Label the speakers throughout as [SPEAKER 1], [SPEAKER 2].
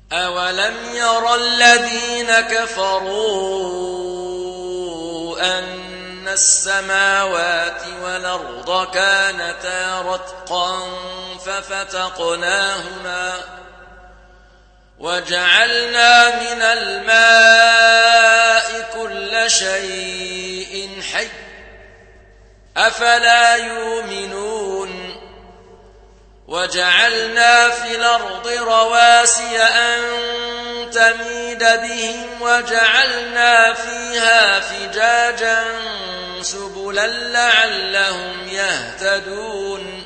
[SPEAKER 1] أولم ير الذين كفروا أن السماوات والأرض كانتا رتقا ففتقناهما وجعلنا من الماء كل شيء حي أفلا يؤمنون وجعلنا في الأرض رواسي أن تميد بهم وجعلنا فيها فجاجا سبلا لعلهم يهتدون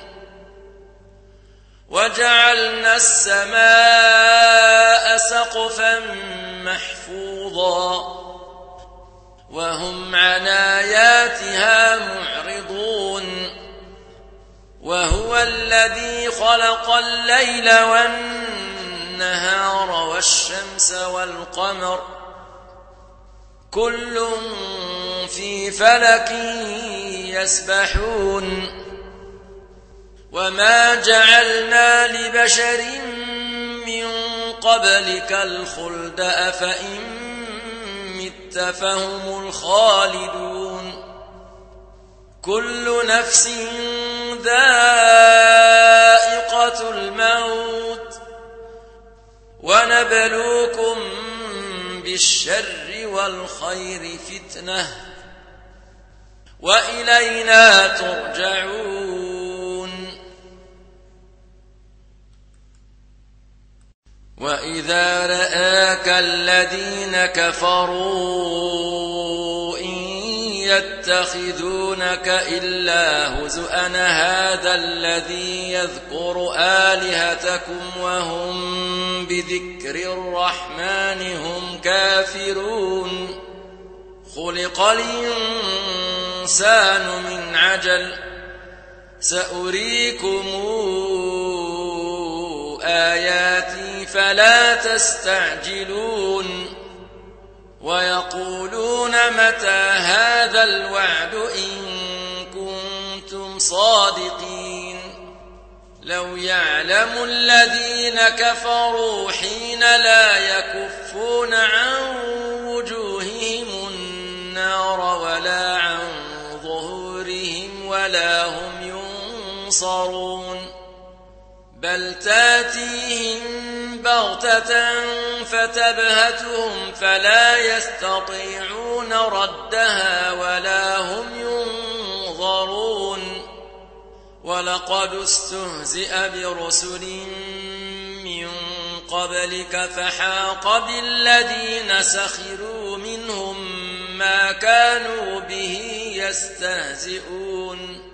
[SPEAKER 1] وجعلنا السماء سقفا محفوظا وهم عن آياتها معرضون وهو الذي خلق الليل والنهار والشمس والقمر كل في فلك يسبحون وما جعلنا لبشر من قبلك الخلد أفإن مت فهم الخالدون كل نفس ذائقة الموت ونبلوكم بالشر والخير فتنة وإلينا ترجعون وإذا رآك الذين كفروا يتخذونك إلا هزؤا هذا الذي يذكر آلهتكم وهم بذكر الرحمن هم كافرون خلق الإنسان من عجل سأريكم آياتي فلا تستعجلون ويقولون متى هذا الوعد إن كنتم صادقين لو يعلم الذين كفروا حين لا يكفون عن وجوههم النار ولا عن ظهورهم ولا هم ينصرون بل تاتيهم بغتة فتبهتهم فلا يستطيعون ردها ولا هم ينظرون ولقد استهزئ برسل من قبلك فحاق بالذين سخروا منهم ما كانوا به يستهزئون